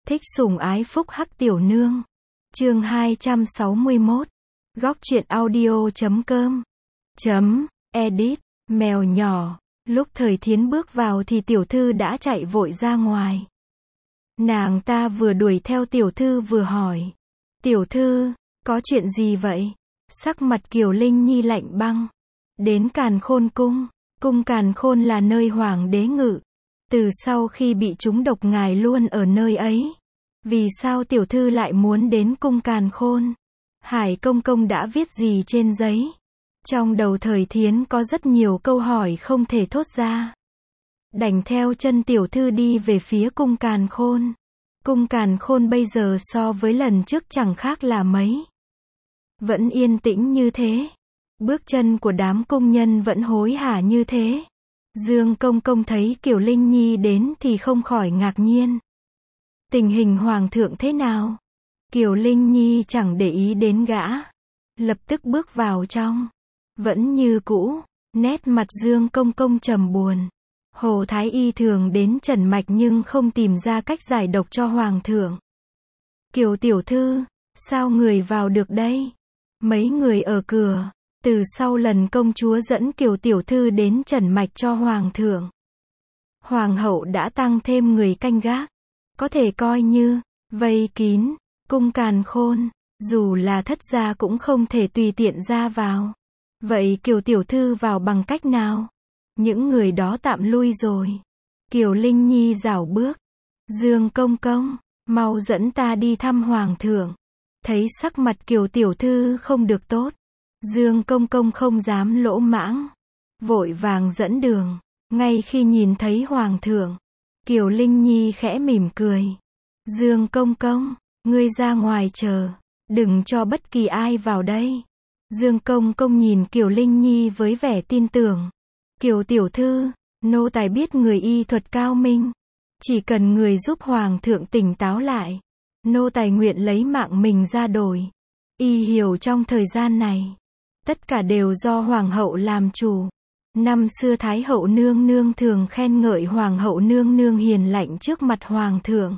Thích sủng ái phúc hắc tiểu nương. Chương 261. Góc truyện audio.com. Edit. Mèo nhỏ. Lúc Thời Thiến bước vào thì tiểu thư đã chạy vội ra ngoài. Nàng ta vừa đuổi theo tiểu thư vừa hỏi. Tiểu thư, có chuyện gì vậy? Sắc mặt Kiều Linh Nhi lạnh băng. Đến Càn Khôn cung. Cung Càn Khôn là nơi hoàng đế ngự. Từ sau khi bị trúng độc ngài luôn ở nơi ấy. Vì sao tiểu thư lại muốn đến cung Càn Khôn? Hải công công đã viết gì trên giấy? Trong đầu Thời Thiến có rất nhiều câu hỏi không thể thốt ra. Đành theo chân tiểu thư đi về phía cung Càn Khôn. Cung Càn Khôn bây giờ so với lần trước chẳng khác là mấy. Vẫn yên tĩnh như thế. Bước chân của đám công nhân vẫn hối hả như thế. Dương công công thấy Kiều Linh Nhi đến thì không khỏi ngạc nhiên. Tình hình hoàng thượng thế nào? Kiều Linh Nhi chẳng để ý đến gã. Lập tức bước vào trong. Vẫn như cũ. Nét mặt Dương công công trầm buồn. Hồ Thái Y thường đến trần mạch nhưng không tìm ra cách giải độc cho hoàng thượng. Kiều tiểu thư, sao người vào được đây? Mấy người ở cửa. Từ sau lần công chúa dẫn Kiều tiểu thư đến trần mạch cho hoàng thượng, hoàng hậu đã tăng thêm người canh gác. Có thể coi như vây kín cung Càn Khôn, dù là thất gia cũng không thể tùy tiện ra vào. Vậy Kiều tiểu thư vào bằng cách nào? Những người đó tạm lui rồi. Kiều Linh Nhi rảo bước. Dương công công, mau dẫn ta đi thăm hoàng thượng. Thấy sắc mặt Kiều tiểu thư không được tốt, Dương công công không dám lỗ mãng, vội vàng dẫn đường. Ngay khi nhìn thấy hoàng thượng, Kiều Linh Nhi khẽ mỉm cười. Dương công công, ngươi ra ngoài chờ, đừng cho bất kỳ ai vào đây. Dương công công nhìn Kiều Linh Nhi với vẻ tin tưởng. Kiều tiểu thư, nô tài biết người y thuật cao minh, chỉ cần người giúp hoàng thượng tỉnh táo lại, nô tài nguyện lấy mạng mình ra đổi. Y hiểu trong thời gian này, tất cả đều do hoàng hậu làm chủ. Năm xưa Thái hậu nương nương thường khen ngợi hoàng hậu nương nương hiền lạnh trước mặt hoàng thượng.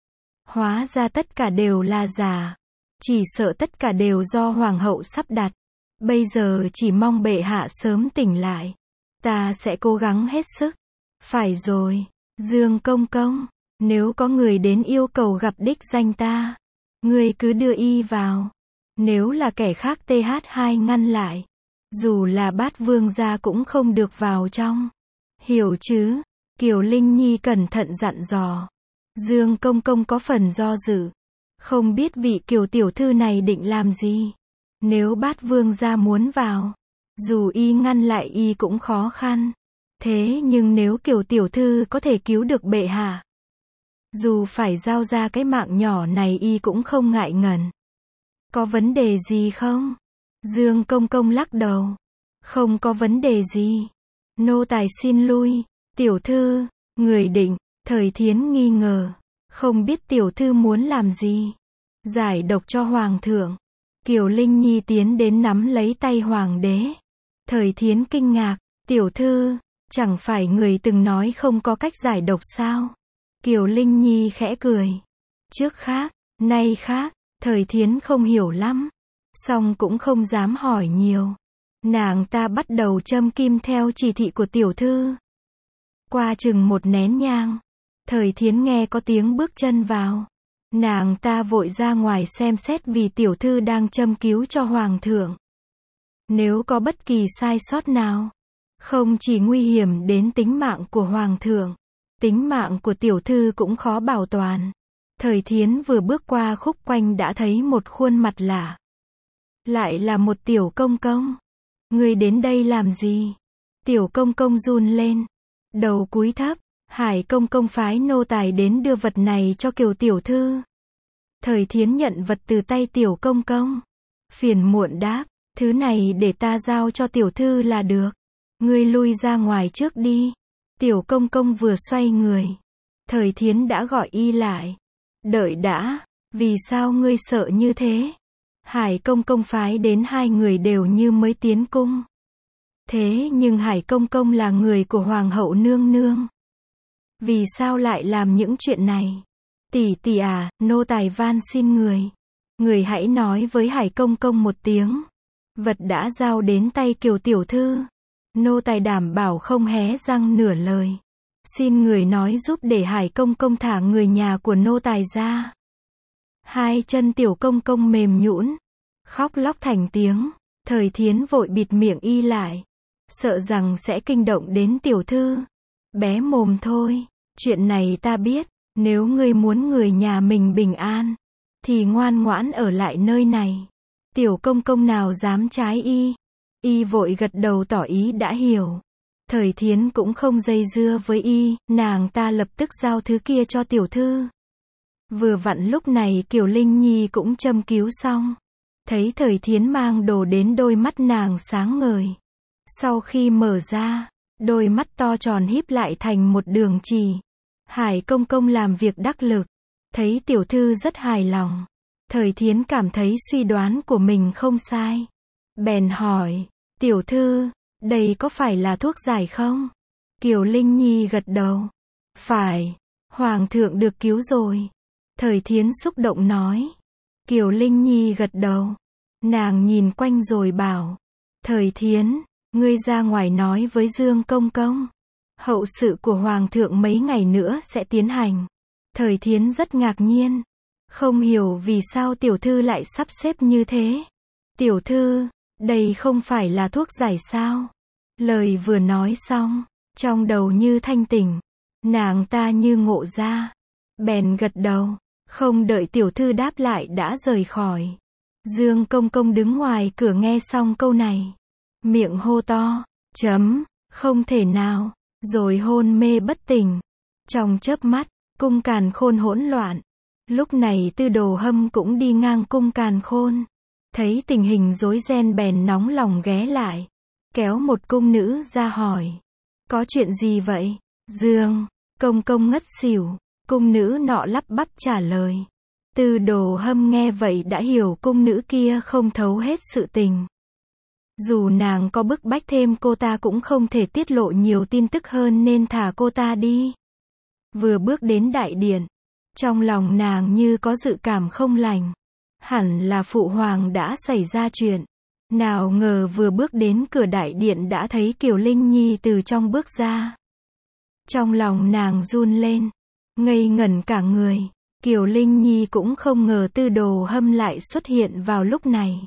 Hóa ra tất cả đều là giả. Chỉ sợ tất cả đều do hoàng hậu sắp đặt. Bây giờ chỉ mong bệ hạ sớm tỉnh lại. Ta sẽ cố gắng hết sức. Phải rồi, Dương công công, nếu có người đến yêu cầu gặp đích danh ta, ngươi cứ đưa y vào. Nếu là kẻ khác TH2 ngăn lại. Dù là Bát vương gia cũng không được vào trong. Hiểu chứ? Kiều Linh Nhi cẩn thận dặn dò. Dương công công có phần do dự. Không biết vị Kiều tiểu thư này định làm gì. Nếu Bát vương gia muốn vào, dù y ngăn lại y cũng khó khăn. Thế nhưng nếu Kiều tiểu thư có thể cứu được bệ hạ, dù phải giao ra cái mạng nhỏ này y cũng không ngại ngần. Có vấn đề gì không? Dương công công lắc đầu. Không có vấn đề gì. Nô tài xin lui. Tiểu thư, người định. Thời Thiến nghi ngờ. Không biết tiểu thư muốn làm gì. Giải độc cho hoàng thượng. Kiều Linh Nhi tiến đến nắm lấy tay hoàng đế. Thời Thiến kinh ngạc. Tiểu thư, chẳng phải người từng nói không có cách giải độc sao? Kiều Linh Nhi khẽ cười. Trước khác, nay khác. Thời Thiến không hiểu lắm, song cũng không dám hỏi nhiều. Nàng ta bắt đầu châm kim theo chỉ thị của tiểu thư. Qua chừng một nén nhang, Thời Thiến nghe có tiếng bước chân vào. Nàng ta vội ra ngoài xem xét vì tiểu thư đang châm cứu cho hoàng thượng. Nếu có bất kỳ sai sót nào, không chỉ nguy hiểm đến tính mạng của hoàng thượng, tính mạng của tiểu thư cũng khó bảo toàn. Thời Thiến vừa bước qua khúc quanh đã thấy một khuôn mặt lạ. Lại là một tiểu công công. Người đến đây làm gì? Tiểu công công run lên. Đầu cúi thấp. Hải công công phái nô tài đến đưa vật này cho Kiều tiểu thư. Thời Thiến nhận vật từ tay tiểu công công. Phiền muộn đáp. Thứ này để ta giao cho tiểu thư là được. Ngươi lui ra ngoài trước đi. Tiểu công công vừa xoay người, Thời Thiến đã gọi y lại. Đợi đã, vì sao ngươi sợ như thế? Hải công công phái đến hai người đều như mới tiến cung. Thế nhưng Hải công công là người của hoàng hậu nương nương. Vì sao lại làm những chuyện này? Tỷ tỷ à, nô tài van xin người hãy nói với Hải công công một tiếng. Vật đã giao đến tay Kiều tiểu thư. Nô tài đảm bảo không hé răng nửa lời. Xin người nói giúp để Hải công công thả người nhà của nô tài ra. Hai chân tiểu công công mềm nhũn, khóc lóc thành tiếng. Thời Thiến vội bịt miệng y lại, sợ rằng sẽ kinh động đến tiểu thư. Bé mồm thôi, chuyện này ta biết, nếu ngươi muốn người nhà mình bình an, thì ngoan ngoãn ở lại nơi này. Tiểu công công nào dám trái y. Y vội gật đầu tỏ ý đã hiểu. Thời Thiến cũng không dây dưa với y, nàng ta lập tức giao thứ kia cho tiểu thư. Vừa vặn lúc này Kiều Linh Nhi cũng châm cứu xong. Thấy Thời Thiến mang đồ đến, đôi mắt nàng sáng ngời. Sau khi mở ra, đôi mắt to tròn híp lại thành một đường chỉ. Hải công công làm việc đắc lực. Thấy tiểu thư rất hài lòng. Thời Thiến cảm thấy suy đoán của mình không sai. Bèn hỏi, tiểu thư, đây có phải là thuốc giải không? Kiều Linh Nhi gật đầu. Phải, Hoàng thượng được cứu rồi. Thời Thiến xúc động nói. Kiều Linh Nhi gật đầu. Nàng nhìn quanh rồi bảo. Thời Thiến, ngươi ra ngoài nói với Dương công công. Hậu sự của Hoàng thượng mấy ngày nữa sẽ tiến hành. Thời Thiến rất ngạc nhiên. Không hiểu vì sao tiểu thư lại sắp xếp như thế. Tiểu thư, đây không phải là thuốc giải sao? Lời vừa nói xong, trong đầu như thanh tỉnh. Nàng ta như ngộ ra. Bèn gật đầu. Không đợi tiểu thư đáp lại đã rời khỏi. Dương công công đứng ngoài cửa nghe xong câu này. Miệng hô to. Không thể nào. Rồi hôn mê bất tỉnh. Trong chớp mắt, cung càn khôn hỗn loạn. Lúc này Tư Đồ Hâm cũng đi ngang cung càn khôn. Thấy tình hình rối ren bèn nóng lòng ghé lại. Kéo một cung nữ ra hỏi. Có chuyện gì vậy? Dương công công ngất xỉu. Cung nữ nọ lắp bắp trả lời. Tư Đồ Hâm nghe vậy đã hiểu cung nữ kia không thấu hết sự tình. Dù nàng có bức bách thêm cô ta cũng không thể tiết lộ nhiều tin tức hơn nên thả cô ta đi. Vừa bước đến đại điện, trong lòng nàng như có dự cảm không lành. Hẳn là phụ hoàng đã xảy ra chuyện. Nào ngờ vừa bước đến cửa đại điện đã thấy Kiều Linh Nhi từ trong bước ra. Trong lòng nàng run lên, ngây ngẩn cả người. Kiều Linh Nhi cũng không ngờ Tư Đồ Hâm lại xuất hiện vào lúc này.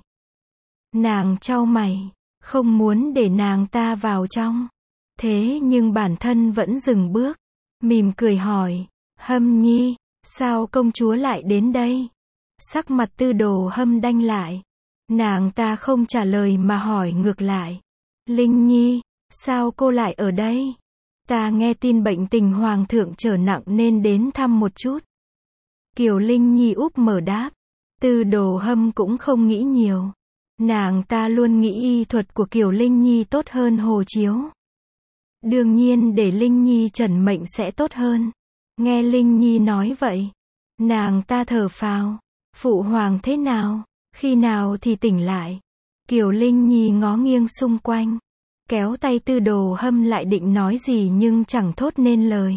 Nàng chau mày, không muốn để nàng ta vào trong. Thế nhưng bản thân vẫn dừng bước, mỉm cười hỏi, Hâm Nhi, sao công chúa lại đến đây? Sắc mặt Tư Đồ Hâm đanh lại. Nàng ta không trả lời mà hỏi ngược lại. Linh Nhi, sao cô lại ở đây? Ta nghe tin bệnh tình Hoàng thượng trở nặng nên đến thăm một chút. Kiều Linh Nhi úp mở đáp. Tư Đồ Hâm cũng không nghĩ nhiều. Nàng ta luôn nghĩ y thuật của Kiều Linh Nhi tốt hơn Hồ Chiếu. Đương nhiên để Linh Nhi trần mệnh sẽ tốt hơn. Nghe Linh Nhi nói vậy, nàng ta thở phào. Phụ hoàng thế nào? Khi nào thì tỉnh lại? Kiều Linh Nhi ngó nghiêng xung quanh, kéo tay Tư Đồ Hâm lại định nói gì nhưng chẳng thốt nên lời.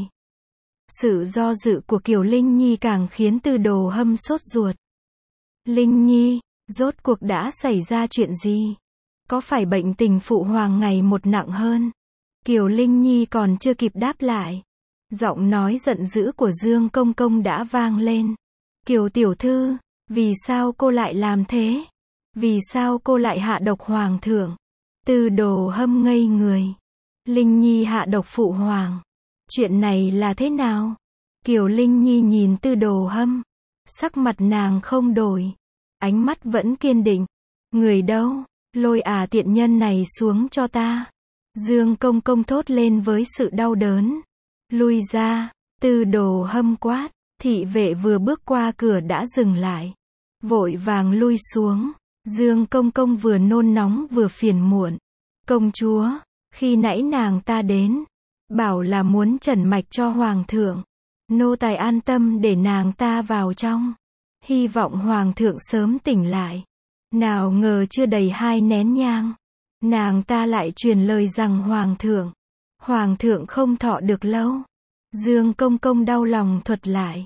Sự do dự của Kiều Linh Nhi càng khiến Tư Đồ Hâm sốt ruột. Linh Nhi, rốt cuộc đã xảy ra chuyện gì? Có phải bệnh tình phụ hoàng ngày một nặng hơn? Kiều Linh Nhi còn chưa kịp đáp lại. Giọng nói giận dữ của Dương công công đã vang lên. Kiều tiểu thư, vì sao cô lại làm thế? Vì sao cô lại hạ độc Hoàng thượng? Tư Đồ Hâm ngây người. Linh Nhi hạ độc phụ hoàng. Chuyện này là thế nào? Kiều Linh Nhi nhìn Tư Đồ Hâm. Sắc mặt nàng không đổi. Ánh mắt vẫn kiên định. Người đâu? Lôi tiện nhân này xuống cho ta. Dương công công thốt lên với sự đau đớn. Lui ra. Tư Đồ Hâm quát. Thị vệ vừa bước qua cửa đã dừng lại. Vội vàng lui xuống. Dương công công vừa nôn nóng vừa phiền muộn. Công chúa, khi nãy nàng ta đến, bảo là muốn trần mạch cho Hoàng thượng. Nô tài an tâm để nàng ta vào trong. Hy vọng Hoàng thượng sớm tỉnh lại. Nào ngờ chưa đầy 2 nén nhang, nàng ta lại truyền lời rằng Hoàng thượng không thọ được lâu. Dương công công đau lòng thuật lại.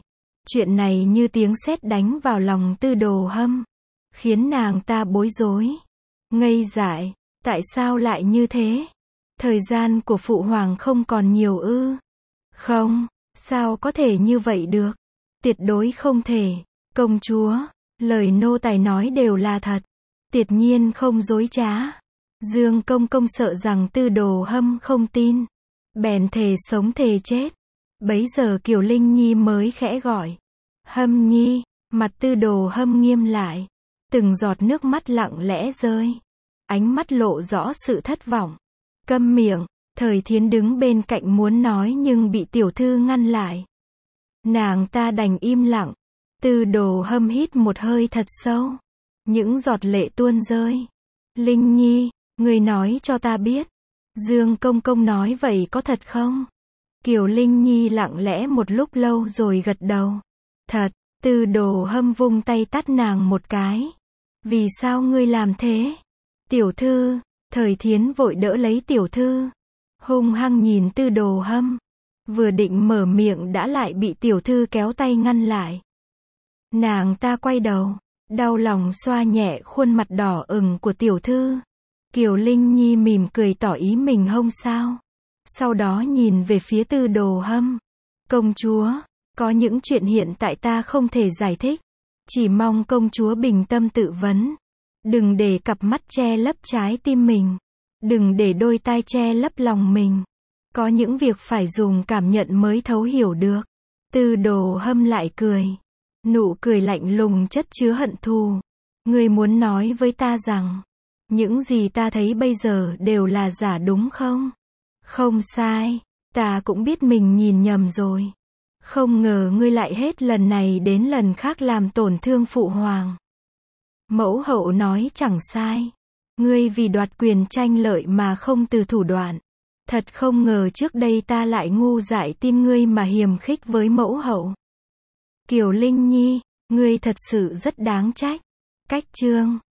Chuyện này như tiếng sét đánh vào lòng Tư Đồ Hâm, khiến nàng ta bối rối, ngây dại, tại sao lại như thế? Thời gian của phụ hoàng không còn nhiều ư? Không, sao có thể như vậy được? Tuyệt đối không thể. Công chúa, lời nô tài nói đều là thật. Tuyệt nhiên không dối trá. Dương công công sợ rằng Tư Đồ Hâm không tin, bèn thề sống thề chết. Bấy giờ Kiều Linh Nhi mới khẽ gọi, Hâm Nhi. Mặt Tư Đồ Hâm nghiêm lại, từng giọt nước mắt lặng lẽ rơi, ánh mắt lộ rõ sự thất vọng. Câm miệng. Thời Thiến đứng bên cạnh muốn nói nhưng bị tiểu thư ngăn lại. Nàng ta đành im lặng. Tư Đồ Hâm hít một hơi thật sâu, những giọt lệ tuôn rơi. Linh Nhi, người nói cho ta biết, Dương công công nói vậy có thật không? Kiều Linh Nhi lặng lẽ một lúc lâu rồi gật đầu. Thật. Tư Đồ Hâm vung tay tát nàng một cái. Vì sao ngươi làm thế? Tiểu thư. Thời Thiến vội đỡ lấy tiểu thư, hung hăng nhìn Tư Đồ Hâm. Vừa định mở miệng đã lại bị tiểu thư kéo tay ngăn lại. Nàng ta quay đầu, đau lòng xoa nhẹ khuôn mặt đỏ ửng của tiểu thư. Kiều Linh Nhi mỉm cười tỏ ý mình không sao. Sau đó nhìn về phía Tư Đồ Hâm. Công chúa, có những chuyện hiện tại ta không thể giải thích. Chỉ mong công chúa bình tâm tự vấn. Đừng để cặp mắt che lấp trái tim mình. Đừng để đôi tai che lấp lòng mình. Có những việc phải dùng cảm nhận mới thấu hiểu được. Tư Đồ Hâm lại cười. Nụ cười lạnh lùng chất chứa hận thù. Ngươi muốn nói với ta rằng, những gì ta thấy bây giờ đều là giả đúng không? Không sai. Ta cũng biết mình nhìn nhầm rồi. Không ngờ ngươi lại hết lần này đến lần khác làm tổn thương phụ hoàng. Mẫu hậu nói chẳng sai. Ngươi vì đoạt quyền tranh lợi mà không từ thủ đoạn. Thật không ngờ trước đây ta lại ngu dại tin ngươi mà hiềm khích với mẫu hậu. Kiều Linh Nhi, ngươi thật sự rất đáng trách. Cách chương